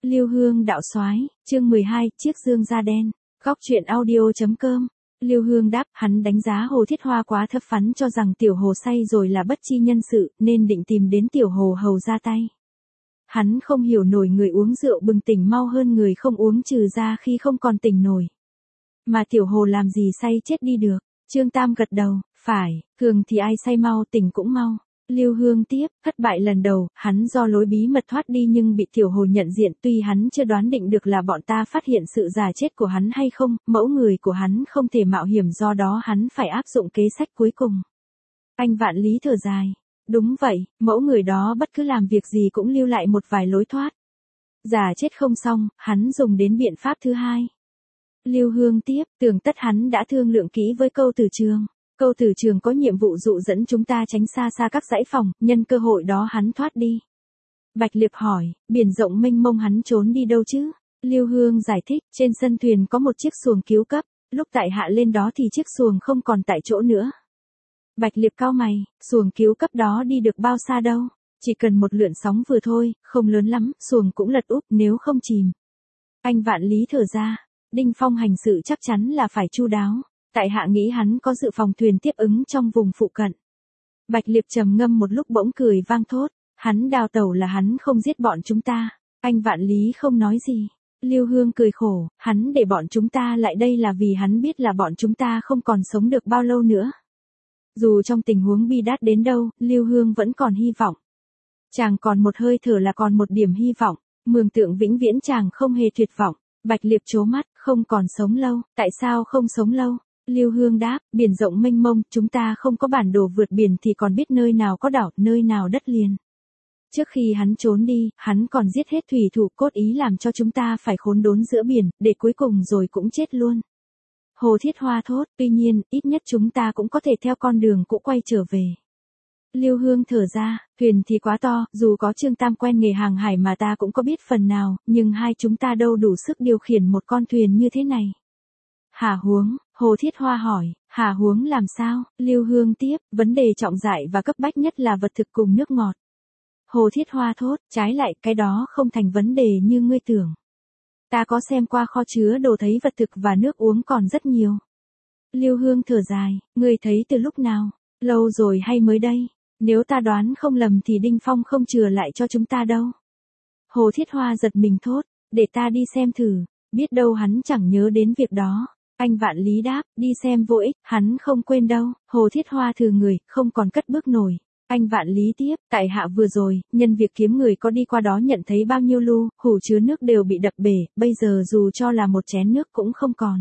Lưu Hương đạo soái, chương 12, chiếc dương da đen. Góc truyện audio.com. Lưu Hương đáp, hắn đánh giá Hồ Thiết Hoa quá thấp phắn, cho rằng Tiểu Hồ say rồi là bất tri nhân sự, nên định tìm đến Tiểu Hồ hầu ra tay. Hắn không hiểu nổi người uống rượu bừng tỉnh mau hơn người không uống, trừ ra khi không còn tỉnh nổi. Mà Tiểu Hồ làm gì say chết đi được. Trương Tam gật đầu, phải, thường thì ai say mau tỉnh cũng mau. Lưu Hương tiếp, thất bại lần đầu, hắn do lối bí mật thoát đi nhưng bị Tiểu Hồ nhận diện, tuy hắn chưa đoán định được là bọn ta phát hiện sự già chết của hắn hay không, mẫu người của hắn không thể mạo hiểm, do đó hắn phải áp dụng kế sách cuối cùng. Anh Vạn Lý thở dài, đúng vậy, mẫu người đó bất cứ làm việc gì cũng lưu lại một vài lối thoát. Già chết không xong, hắn dùng đến biện pháp thứ hai. Lưu Hương tiếp, tưởng tất hắn đã thương lượng kỹ với Câu Tử Trường. Câu Tử Trường có nhiệm vụ dụ dẫn chúng ta tránh xa xa các dãy phòng, nhân cơ hội đó hắn thoát đi. Bạch Liệp hỏi, biển rộng mênh mông hắn trốn đi đâu chứ? Lưu Hương giải thích, trên sân thuyền có một chiếc xuồng cứu cấp, lúc tại hạ lên đó thì chiếc xuồng không còn tại chỗ nữa. Bạch Liệp cau mày, xuồng cứu cấp đó đi được bao xa đâu? Chỉ cần một lượn sóng vừa thôi, không lớn lắm, xuồng cũng lật úp nếu không chìm. Anh Vạn Lý thở ra, Đinh Phong hành sự chắc chắn là phải chu đáo. Tại hạ nghĩ hắn có dự phòng thuyền tiếp ứng trong vùng phụ cận. Bạch Liệp trầm ngâm một lúc bỗng cười vang thốt, hắn đào tẩu là hắn không giết bọn chúng ta. Anh Vạn Lý không nói gì. Lưu Hương cười khổ, hắn để bọn chúng ta lại đây là vì hắn biết là bọn chúng ta không còn sống được bao lâu nữa. Dù trong tình huống bi đát đến đâu, Lưu Hương vẫn còn hy vọng. Chàng còn một hơi thở là còn một điểm hy vọng, mường tượng vĩnh viễn chàng không hề tuyệt vọng. Bạch Liệp trố mắt, không còn sống lâu, tại sao không sống lâu? Lưu Hương đáp, biển rộng mênh mông, chúng ta không có bản đồ vượt biển thì còn biết nơi nào có đảo, nơi nào đất liền. Trước khi hắn trốn đi, hắn còn giết hết thủy thủ, cốt ý làm cho chúng ta phải khốn đốn giữa biển, để cuối cùng rồi cũng chết luôn. Hồ Thiết Hoa thốt, tuy nhiên, ít nhất chúng ta cũng có thể theo con đường cũ quay trở về. Lưu Hương thở ra, thuyền thì quá to, dù có Trương Tam quen nghề hàng hải mà ta cũng có biết phần nào, nhưng hai chúng ta đâu đủ sức điều khiển một con thuyền như thế này. Hà huống, Hồ Thiết Hoa hỏi, hà huống làm sao? Lưu Hương tiếp, vấn đề trọng đại và cấp bách nhất là vật thực cùng nước ngọt. Hồ Thiết Hoa thốt, trái lại, cái đó không thành vấn đề như ngươi tưởng. Ta có xem qua kho chứa đồ thấy vật thực và nước uống còn rất nhiều. Lưu Hương thở dài, ngươi thấy từ lúc nào? Lâu rồi hay mới đây? Nếu ta đoán không lầm thì Đinh Phong không chừa lại cho chúng ta đâu. Hồ Thiết Hoa giật mình thốt, để ta đi xem thử, biết đâu hắn chẳng nhớ đến việc đó. Anh Vạn Lý đáp, đi xem vô ích, hắn không quên đâu. Hồ Thiết Hoa thừ người, không còn cất bước nổi. Anh Vạn Lý tiếp, tại hạ vừa rồi, nhân việc kiếm người có đi qua đó nhận thấy bao nhiêu lu, hủ chứa nước đều bị đập bể, bây giờ dù cho là một chén nước cũng không còn.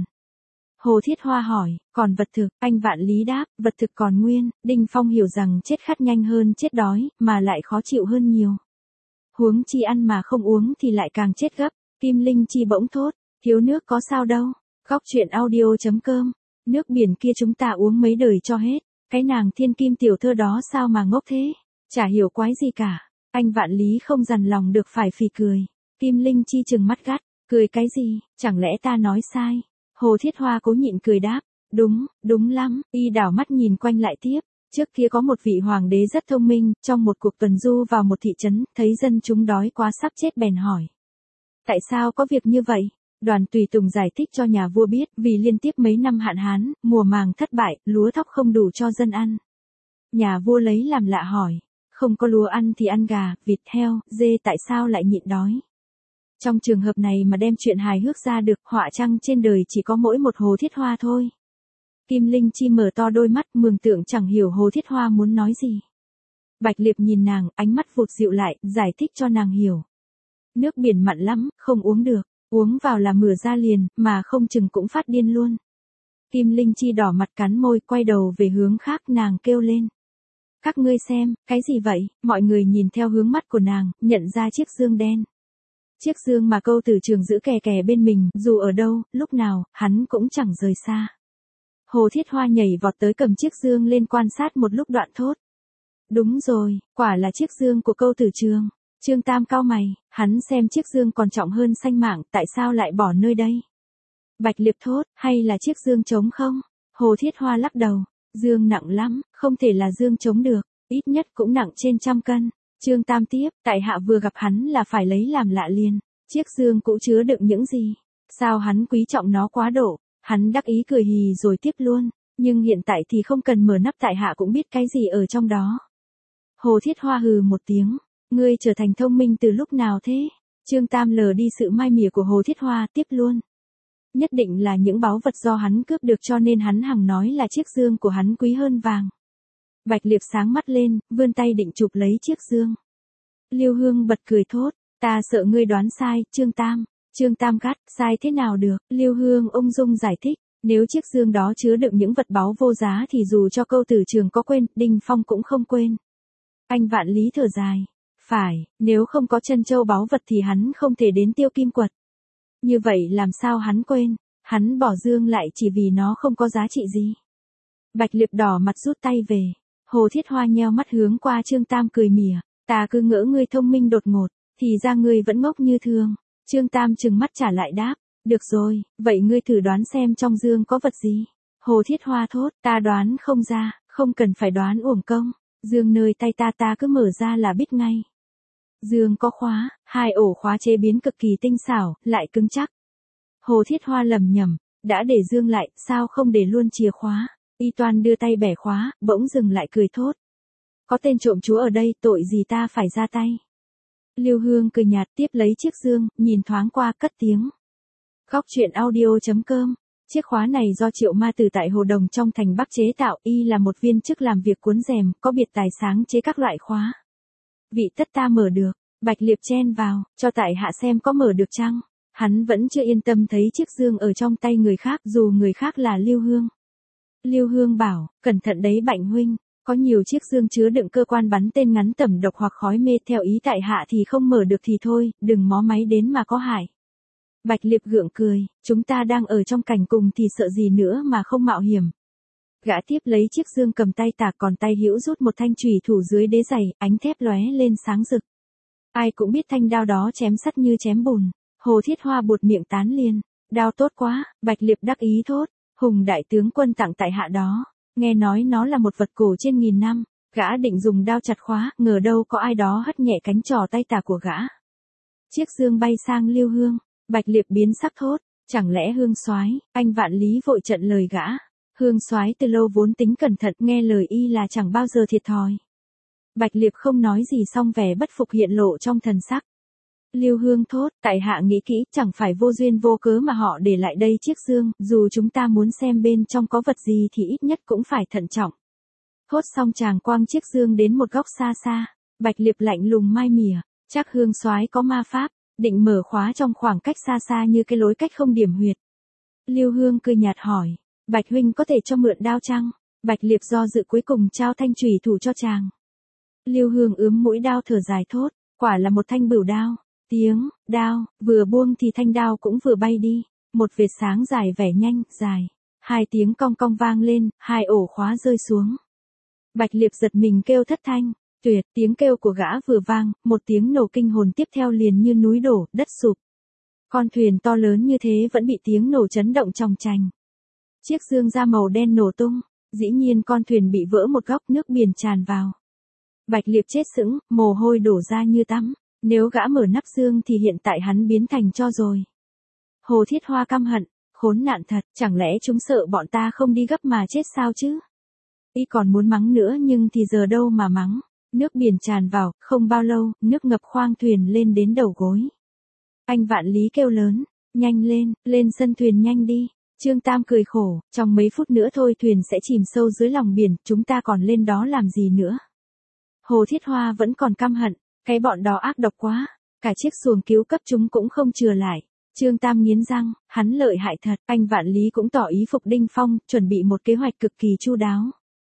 Hồ Thiết Hoa hỏi, còn vật thực? Anh Vạn Lý đáp, vật thực còn nguyên. Đinh Phong hiểu rằng chết khát nhanh hơn chết đói, mà lại khó chịu hơn nhiều. Huống chi ăn mà không uống thì lại càng chết gấp. Kim Linh Chi bỗng thốt, thiếu nước có sao đâu. Góc truyện audio.com. Nước biển kia chúng ta uống mấy đời cho hết. Cái nàng thiên kim tiểu thơ đó sao mà ngốc thế? Chả hiểu quái gì cả. Anh Vạn Lý không dằn lòng được phải phì cười. Kim Linh Chi trừng mắt gắt, cười cái gì, chẳng lẽ ta nói sai? Hồ Thiết Hoa cố nhịn cười đáp, đúng lắm. Y đảo mắt nhìn quanh lại tiếp. Trước kia có một vị hoàng đế rất thông minh, trong một cuộc tuần du vào một thị trấn, thấy dân chúng đói quá sắp chết bèn hỏi. Tại sao có việc như vậy? Đoàn tùy tùng giải thích cho nhà vua biết, vì liên tiếp mấy năm hạn hán, mùa màng thất bại, lúa thóc không đủ cho dân ăn. Nhà vua lấy làm lạ hỏi, không có lúa ăn thì ăn gà, vịt, heo, dê, tại sao lại nhịn đói? Trong trường hợp này mà đem chuyện hài hước ra được, họa chăng trên đời chỉ có mỗi một Hồ Thiết Hoa thôi. Kim Linh Chi mở to đôi mắt, mường tượng chẳng hiểu Hồ Thiết Hoa muốn nói gì. Bạch Liệp nhìn nàng, ánh mắt vụt dịu lại, giải thích cho nàng hiểu. Nước biển mặn lắm, không uống được, uống vào là mửa ra liền, mà không chừng cũng phát điên luôn. Kim Linh Chi đỏ mặt cắn môi, quay đầu về hướng khác, nàng kêu lên. Các ngươi xem, cái gì vậy? Mọi người nhìn theo hướng mắt của nàng, nhận ra chiếc dương đen. Chiếc dương mà Câu Tử Trường giữ kè kè bên mình, dù ở đâu, lúc nào, hắn cũng chẳng rời xa. Hồ Thiết Hoa nhảy vọt tới cầm chiếc dương lên quan sát một lúc đoạn thốt. Đúng rồi, quả là chiếc dương của Câu Tử Trường. Trương Tam cau mày, hắn xem chiếc dương còn trọng hơn sanh mạng, tại sao lại bỏ nơi đây? Bạch Liệp thốt, hay là chiếc dương trống không? Hồ Thiết Hoa lắc đầu, dương nặng lắm, không thể là dương trống được, ít nhất cũng nặng trên 100 cân. Trương Tam tiếp, tại hạ vừa gặp hắn là phải lấy làm lạ liền. Chiếc dương cũ chứa đựng những gì? Sao hắn quý trọng nó quá độ? Hắn đắc ý cười hì rồi tiếp luôn. Nhưng hiện tại thì không cần mở nắp, tại hạ cũng biết cái gì ở trong đó. Hồ Thiết Hoa hừ một tiếng. Ngươi trở thành thông minh từ lúc nào thế? Trương Tam lờ đi sự mai mỉa của Hồ Thiết Hoa, tiếp luôn. Nhất định là những báu vật do hắn cướp được, cho nên hắn hằng nói là chiếc dương của hắn quý hơn vàng. Bạch Liệp sáng mắt lên, vươn tay định chụp lấy chiếc dương. Lưu Hương bật cười thốt, ta sợ ngươi đoán sai, Trương Tam. Trương Tam gắt, sai thế nào được? Lưu Hương ung dung giải thích, nếu chiếc dương đó chứa đựng những vật báu vô giá thì dù cho Câu Tử Trường có quên, Đinh Phong cũng không quên. Anh Vạn Lý thở dài, phải, nếu không có chân châu báu vật thì hắn không thể đến Tiêu Kim Quật. Như vậy làm sao hắn quên? Hắn bỏ dương lại chỉ vì nó không có giá trị gì. Bạch Liệp đỏ mặt rút tay về. Hồ Thiết Hoa nheo mắt hướng qua Trương Tam cười mỉa, ta cứ ngỡ ngươi thông minh đột ngột, thì ra ngươi vẫn ngốc như thường. Trương Tam trừng mắt trả lại đáp, được rồi, vậy ngươi thử đoán xem trong dương có vật gì. Hồ Thiết Hoa thốt, ta đoán không ra, không cần phải đoán uổng công. Dương nơi tay ta cứ mở ra là biết ngay. Dương có khóa, 2 ổ khóa chế biến cực kỳ tinh xảo, lại cứng chắc. Hồ Thiết Hoa lẩm nhẩm, đã để dương lại, sao không để luôn chìa khóa? Y Toan đưa tay bẻ khóa, bỗng dừng lại cười thốt. Có tên trộm chúa ở đây, tội gì ta phải ra tay. Lưu Hương cười nhạt tiếp lấy chiếc dương, nhìn thoáng qua cất tiếng. Góc truyện audio.com. Chiếc khóa này do Triệu Ma Tử tại Hồ Đồng trong thành Bắc chế tạo, y là một viên chức làm việc cuốn rèm, có biệt tài sáng chế các loại khóa. Vị tất ta mở được, Bạch Liệp chen vào, cho tại hạ xem có mở được chăng. Hắn vẫn chưa yên tâm thấy chiếc dương ở trong tay người khác, dù người khác là Lưu Hương. Lưu Hương bảo, cẩn thận đấy Bạch huynh, có nhiều chiếc dương chứa đựng cơ quan bắn tên ngắn tẩm độc hoặc khói mê, theo ý tại hạ thì không mở được thì thôi, đừng mó máy đến mà có hại. Bạch Liệp gượng cười, chúng ta đang ở trong cảnh cùng thì sợ gì nữa mà không mạo hiểm. Gã tiếp lấy chiếc dương cầm tay tả, còn tay hữu rút một thanh chùy thủ dưới đế giày, ánh thép lóe lên sáng rực. Ai cũng biết thanh đao đó chém sắt như chém bùn. Hồ Thiết Hoa buột miệng tán liền, đao tốt quá. Bạch Liệp đắc ý thốt, Hùng đại tướng quân tặng tại hạ đó, nghe nói nó là một vật cổ trên 1000 năm. Gã định dùng đao chặt khóa, ngờ đâu có ai đó hất nhẹ cánh trò tay tả của gã. Chiếc dương bay sang Lưu Hương, Bạch Liệp biến sắc thốt, chẳng lẽ Hương soái? Anh Vạn Lý vội chặn lời gã. Hương soái từ lâu vốn tính cẩn thận, nghe lời y là chẳng bao giờ thiệt thòi. Bạch Liệp không nói gì, xong vẻ bất phục hiện lộ trong thần sắc. Lưu Hương thốt, tại hạ nghĩ kỹ, chẳng phải vô duyên vô cớ mà họ để lại đây chiếc dương, dù chúng ta muốn xem bên trong có vật gì thì ít nhất cũng phải thận trọng. Thốt xong chàng quăng chiếc dương đến một góc xa xa. Bạch Liệp lạnh lùng mai mỉa, chắc Hương soái có ma pháp, định mở khóa trong khoảng cách xa xa như cái lối cách không điểm huyệt. Lưu Hương cười nhạt hỏi, Bạch huynh có thể cho mượn đao chăng? Bạch Liệp do dự cuối cùng trao thanh chùy thủ cho chàng. Lưu Hương ướm mũi đao thở dài thốt, quả là một thanh bửu đao. Tiếng đao vừa buông thì thanh đao cũng vừa bay đi, một vệt sáng dài vẻ nhanh, dài. 2 tiếng cong cong vang lên, 2 ổ khóa rơi xuống. Bạch Liệp giật mình kêu thất thanh, tuyệt, tiếng kêu của gã vừa vang, một tiếng nổ kinh hồn tiếp theo liền như núi đổ, đất sụp. Con thuyền to lớn như thế vẫn bị tiếng nổ chấn động chòng chành. Chiếc dương da màu đen nổ tung, dĩ nhiên con thuyền bị vỡ một góc, nước biển tràn vào. Bạch Liệp chết sững, mồ hôi đổ ra như tắm. Nếu gã mở nắp dương thì hiện tại hắn biến thành tro rồi. Hồ Thiết Hoa căm hận, khốn nạn thật, chẳng lẽ chúng sợ bọn ta không đi gấp mà chết sao chứ? Y còn muốn mắng nữa nhưng thì giờ đâu mà mắng. Nước biển tràn vào, không bao lâu, nước ngập khoang thuyền lên đến đầu gối. Anh Vạn Lý kêu lớn, nhanh lên, lên sân thuyền nhanh đi. Trương Tam cười khổ, trong mấy phút nữa thôi thuyền sẽ chìm sâu dưới lòng biển, chúng ta còn lên đó làm gì nữa? Hồ Thiết Hoa vẫn còn căm hận. Cái bọn đó ác độc quá, cả chiếc xuồng cứu cấp chúng cũng không chừa lại. Trương Tam nghiến răng, hắn lợi hại thật. Anh Vạn Lý cũng tỏ ý phục Đinh Phong, chuẩn bị một kế hoạch cực kỳ chu đáo.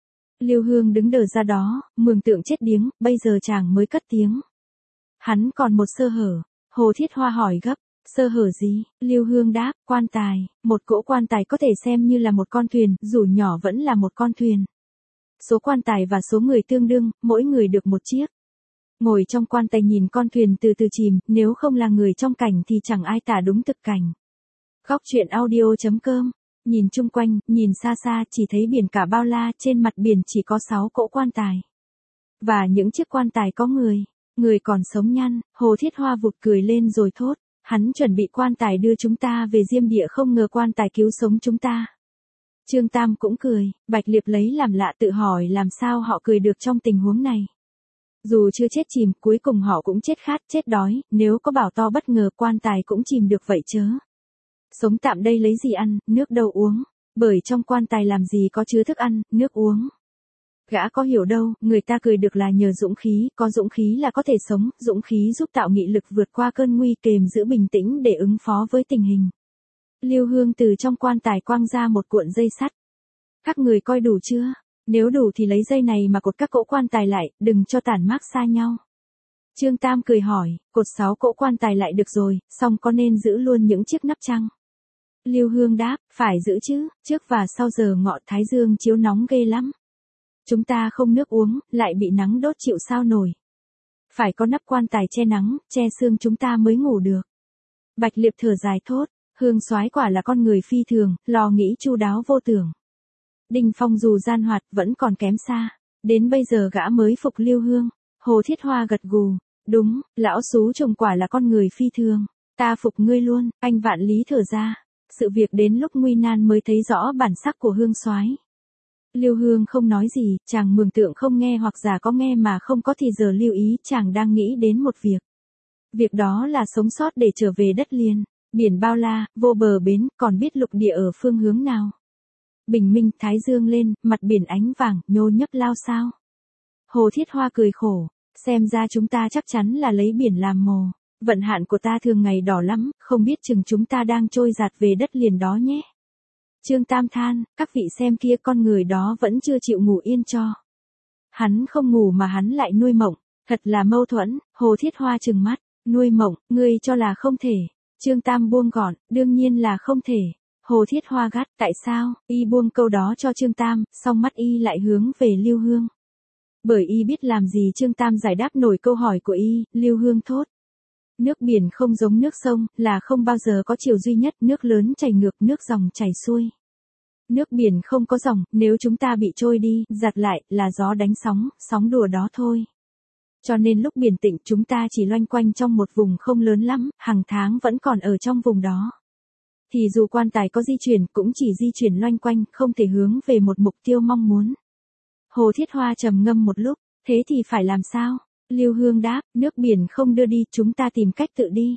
Lưu Hương đứng đờ ra đó, mường tượng chết điếng, bây giờ chàng mới cất tiếng. Hắn còn một sơ hở. Hồ Thiết Hoa hỏi gấp, sơ hở gì? Lưu Hương đáp, quan tài. Một cỗ quan tài có thể xem như là một con thuyền, dù nhỏ vẫn là một con thuyền. Số quan tài và số người tương đương, mỗi người được một chiếc. Ngồi trong quan tài nhìn con thuyền từ từ chìm, nếu không là người trong cảnh thì chẳng ai tả đúng thực cảnh. Góc truyện audio.com. Nhìn chung quanh, nhìn xa xa chỉ thấy biển cả bao la, trên mặt biển chỉ có 6 cỗ quan tài. Và những chiếc quan tài có người còn sống nhăn. Hồ Thiết Hoa vụt cười lên rồi thốt, Hắn chuẩn bị quan tài đưa chúng ta về Diêm Địa, không ngờ quan tài cứu sống chúng ta. Trương Tam cũng cười, Bạch Liệp lấy làm lạ tự hỏi làm sao họ cười được trong tình huống này. Dù chưa chết chìm, cuối cùng họ cũng chết khát, chết đói, nếu có bảo to bất ngờ quan tài cũng chìm được vậy chớ. Sống tạm đây lấy gì ăn, nước đâu uống, bởi trong quan tài làm gì có chứa thức ăn, nước uống. Gã có hiểu đâu, người ta cười được là nhờ dũng khí, có dũng khí là có thể sống, dũng khí giúp tạo nghị lực vượt qua cơn nguy, kềm giữ bình tĩnh để ứng phó với tình hình. Lưu Hương từ trong quan tài quăng ra một cuộn dây sắt. Các người coi đủ chưa? Nếu đủ thì lấy dây này mà cột các cỗ quan tài lại, đừng cho tản mát xa nhau. Trương Tam cười hỏi, cột 6 cỗ quan tài lại được rồi, xong có nên giữ luôn những chiếc nắp chăng? Lưu Hương đáp, phải giữ chứ, trước và sau giờ ngọ thái dương chiếu nóng ghê lắm. Chúng ta không nước uống, lại bị nắng đốt chịu sao nổi. Phải có nắp quan tài che nắng, che sương chúng ta mới ngủ được. Bạch Liệp thở dài thốt, Hương soái quả là con người phi thường, lo nghĩ chu đáo vô tưởng. Đinh Phong dù gian hoạt vẫn còn kém xa, đến bây giờ gã mới phục Lưu Hương. Hồ Thiết Hoa gật gù, đúng, lão xú trùng quả là con người phi thường, ta phục ngươi luôn. Anh Vạn Lý thở ra, sự việc đến lúc nguy nan mới thấy rõ bản sắc của Hương soái. Lưu Hương không nói gì, chàng mường tượng không nghe hoặc giả có nghe mà không có thì giờ lưu ý, chàng đang nghĩ đến một việc. Việc đó là sống sót để trở về đất liền, biển bao la, vô bờ bến, còn biết lục địa ở phương hướng nào. Bình minh, thái dương lên, mặt biển ánh vàng, nhô nhấp lao sao. Hồ Thiết Hoa cười khổ, xem ra chúng ta chắc chắn là lấy biển làm mồ. Vận hạn của ta thường ngày đỏ lắm, không biết chừng chúng ta đang trôi dạt về đất liền đó nhé. Trương Tam than, các vị xem kia, con người đó vẫn chưa chịu ngủ yên cho. Hắn không ngủ mà hắn lại nuôi mộng, thật là mâu thuẫn. Hồ Thiết Hoa trừng mắt, nuôi mộng, ngươi cho là không thể. Trương Tam buông gọn, đương nhiên là không thể. Hồ Thiết Hoa gắt, tại sao? Y buông câu đó cho Trương Tam, song mắt y lại hướng về Lưu Hương. Bởi y biết làm gì Trương Tam giải đáp nổi câu hỏi của y. Lưu Hương thốt, nước biển không giống nước sông, là không bao giờ có chiều duy nhất, nước lớn chảy ngược, nước dòng chảy xuôi. Nước biển không có dòng, nếu chúng ta bị trôi đi, giặt lại, là gió đánh sóng, sóng đùa đó thôi. Cho nên lúc biển tĩnh chúng ta chỉ loanh quanh trong một vùng không lớn lắm, hàng tháng vẫn còn ở trong vùng đó. Thì dù quan tài có di chuyển cũng chỉ di chuyển loanh quanh, không thể hướng về một mục tiêu mong muốn. Hồ Thiết Hoa trầm ngâm một lúc, thế thì phải làm sao? Lưu Hương đáp, nước biển không đưa đi, chúng ta tìm cách tự đi.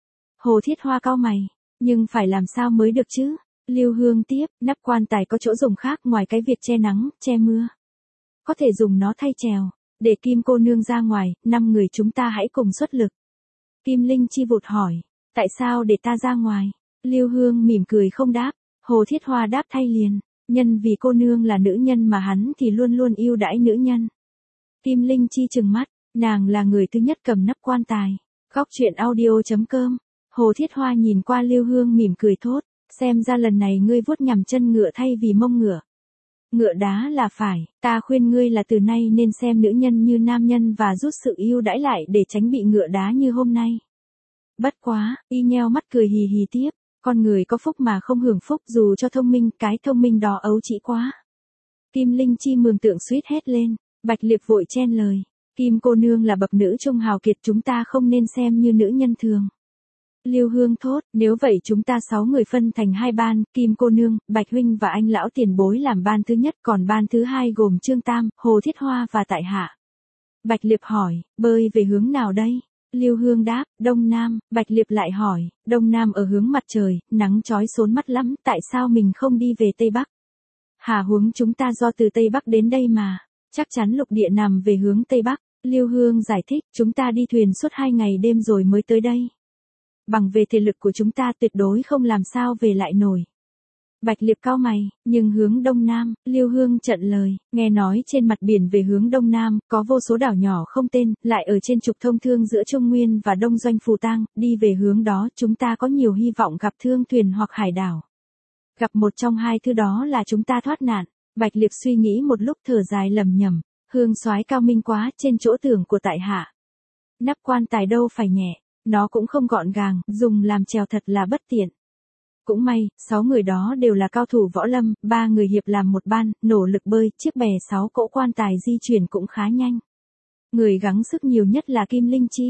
Hồ Thiết Hoa cau mày, nhưng phải làm sao mới được chứ? Lưu Hương tiếp, nắp quan tài có chỗ dùng khác ngoài cái việc che nắng, che mưa. Có thể dùng nó thay chèo, để Kim cô nương ra ngoài, 5 người chúng ta hãy cùng xuất lực. Kim Linh Chi vụt hỏi, tại sao để ta ra ngoài? Lưu Hương mỉm cười không đáp. Hồ Thiết Hoa đáp thay liền, nhân vì cô nương là nữ nhân mà hắn thì luôn luôn yêu đãi nữ nhân. Kim Linh Chi trừng mắt, nàng là người thứ nhất cầm nắp quan tài. Góc truyện audio.com. Hồ Thiết Hoa nhìn qua Lưu Hương mỉm cười thốt, xem ra lần này ngươi vuốt nhằm chân ngựa thay vì mông ngựa. Ngựa đá là phải, ta khuyên ngươi là từ nay nên xem nữ nhân như nam nhân và rút sự yêu đãi lại để tránh bị ngựa đá như hôm nay. Bất quá, y nheo mắt cười hì hì tiếp, con người có phúc mà không hưởng phúc, dù cho thông minh, cái thông minh đó ấu trĩ quá. Kim Linh Chi mường tượng suýt hét lên, Bạch Liệp vội chen lời, Kim cô nương là bậc nữ trung hào kiệt, chúng ta không nên xem như nữ nhân thường. Lưu Hương thốt, nếu vậy chúng ta 6 người phân thành 2 ban, Kim cô nương, Bạch huynh và anh lão tiền bối làm ban thứ nhất, còn ban thứ 2 gồm Trương Tam, Hồ Thiết Hoa và tại hạ. Bạch Liệp hỏi, bơi về hướng nào đây? Lưu Hương đáp, Đông Nam. Bạch Liệp lại hỏi, Đông Nam ở hướng mặt trời, nắng chói xốn mắt lắm, tại sao mình không đi về Tây Bắc? Hà huống chúng ta do từ Tây Bắc đến đây mà, chắc chắn lục địa nằm về hướng Tây Bắc. Lưu Hương giải thích, chúng ta đi thuyền suốt 2 ngày đêm rồi mới tới đây. Bằng về thể lực của chúng ta tuyệt đối không làm sao về lại nổi. Bạch Liệp cau mày, nhưng hướng Đông Nam, Lưu Hương chặn lời, nghe nói trên mặt biển về hướng Đông Nam, có vô số đảo nhỏ không tên, lại ở trên trục thông thương giữa Trung Nguyên và Đông Doanh Phù Tang, đi về hướng đó chúng ta có nhiều hy vọng gặp thương thuyền hoặc hải đảo. Gặp một trong hai thứ đó là chúng ta thoát nạn. Bạch Liệp suy nghĩ một lúc thở dài lầm nhầm, Hương soái cao minh quá, trên chỗ tưởng của tại hạ. Nắp quan tài đâu phải nhẹ, nó cũng không gọn gàng, dùng làm chèo thật là bất tiện. Cũng may, 6 người đó đều là cao thủ võ lâm, 3 người hiệp làm một ban, nỗ lực bơi, chiếc bè 6 cỗ quan tài di chuyển cũng khá nhanh. Người gắng sức nhiều nhất là Kim Linh Chi,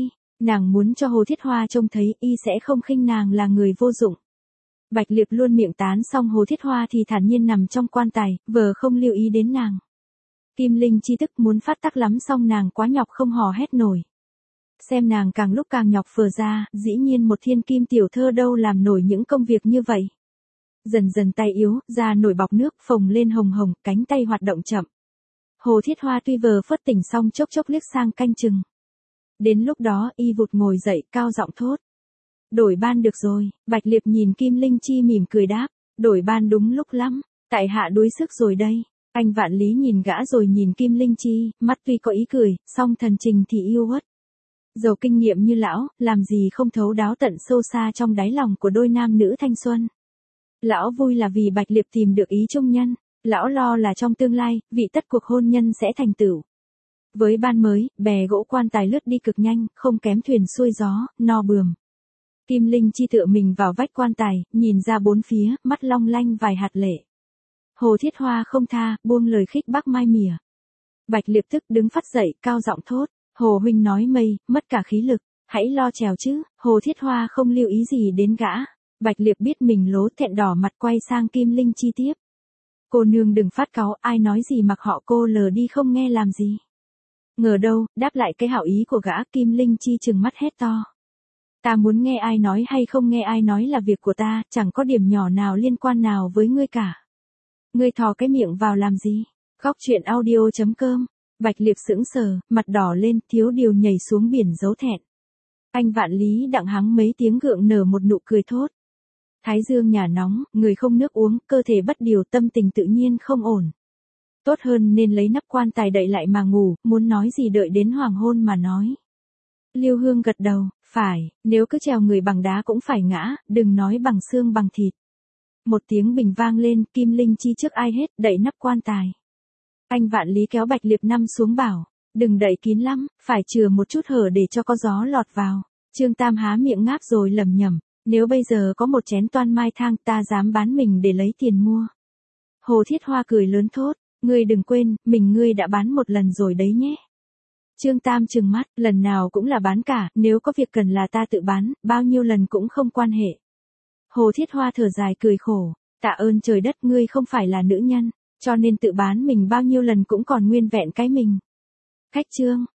Nàng muốn cho Hồ Thiết Hoa trông thấy y sẽ không khinh nàng là người vô dụng. Bạch Liệp luôn miệng tán xong Hồ Thiết Hoa thì thản nhiên nằm trong quan tài, vờ không lưu ý đến nàng. Kim Linh Chi tức muốn phát tác lắm xong nàng quá nhọc không hò hét nổi. Xem nàng càng lúc càng nhọc phờ ra, dĩ nhiên một thiên kim tiểu thơ đâu làm nổi những công việc như vậy. Dần dần tay yếu, da nổi bọc nước, phồng lên hồng hồng, cánh tay hoạt động chậm. Hồ Thiết Hoa tuy vờ phớt tỉnh xong chốc chốc liếc sang canh chừng. Đến lúc đó y vụt ngồi dậy, cao giọng thốt. Đổi ban được rồi, Bạch Liệp nhìn Kim Linh Chi mỉm cười đáp. Đổi ban đúng lúc lắm, tại hạ đuối sức rồi đây. Anh Vạn Lý nhìn gã rồi nhìn Kim Linh Chi, mắt tuy có ý cười, song thần trình thì yêu uất. Giàu kinh nghiệm như lão, làm gì không thấu đáo tận sâu xa trong đáy lòng của đôi nam nữ thanh xuân. Lão vui là vì Bạch Liệp tìm được ý chung nhân, lão lo là trong tương lai, vị tất cuộc hôn nhân sẽ thành tựu. Với ban mới, bè gỗ quan tài lướt đi cực nhanh, không kém thuyền xuôi gió, no bườm. Kim Linh Chi tựa mình vào vách quan tài, nhìn ra bốn phía, mắt long lanh vài hạt lệ. Hồ Thiết Hoa không tha, buông lời khích bác mai mỉa. Bạch Liệp tức đứng phắt dậy, cao giọng thốt. Hồ huynh nói mây, mất cả khí lực, hãy lo trèo chứ. Hồ Thiết Hoa không lưu ý gì đến gã. Bạch Liệp biết mình lố thẹn đỏ mặt quay sang Kim Linh Chi tiếp. Cô nương đừng phát cáu, ai nói gì mặc họ cô lờ đi không nghe làm gì. Ngờ đâu, đáp lại cái hảo ý của gã, Kim Linh Chi trừng mắt hét to. Ta muốn nghe ai nói hay không nghe ai nói là việc của ta, chẳng có điểm nhỏ nào liên quan nào với ngươi cả. Ngươi thò cái miệng vào làm gì? Góc truyện audio.com. Bạch Liệp sững sờ, mặt đỏ lên, thiếu điều nhảy xuống biển giấu thẹn. Anh Vạn Lý đặng hắng mấy tiếng gượng nở một nụ cười thốt. Thái dương nhà nóng, người không nước uống, cơ thể bất điều, tâm tình tự nhiên không ổn. Tốt hơn nên lấy nắp quan tài đậy lại mà ngủ, muốn nói gì đợi đến hoàng hôn mà nói. Lưu Hương gật đầu, phải, nếu cứ trèo người bằng đá cũng phải ngã, đừng nói bằng xương bằng thịt. Một tiếng bình vang lên, Kim Linh Chi trước ai hết, đậy nắp quan tài. Anh Vạn Lý kéo Bạch Liệp năm xuống bảo, đừng đậy kín lắm, phải chừa một chút hở để cho có gió lọt vào. Trương Tam há miệng ngáp rồi lẩm nhẩm, nếu bây giờ có một chén toan mai thang ta dám bán mình để lấy tiền mua. Hồ Thiết Hoa cười lớn thốt, ngươi đừng quên, mình ngươi đã bán một lần rồi đấy nhé. Trương Tam trừng mắt, lần nào cũng là bán cả, nếu có việc cần là ta tự bán, bao nhiêu lần cũng không quan hệ. Hồ Thiết Hoa thở dài cười khổ, tạ ơn trời đất ngươi không phải là nữ nhân, cho nên tự bán mình bao nhiêu lần cũng còn nguyên vẹn cái mình. Khách trương,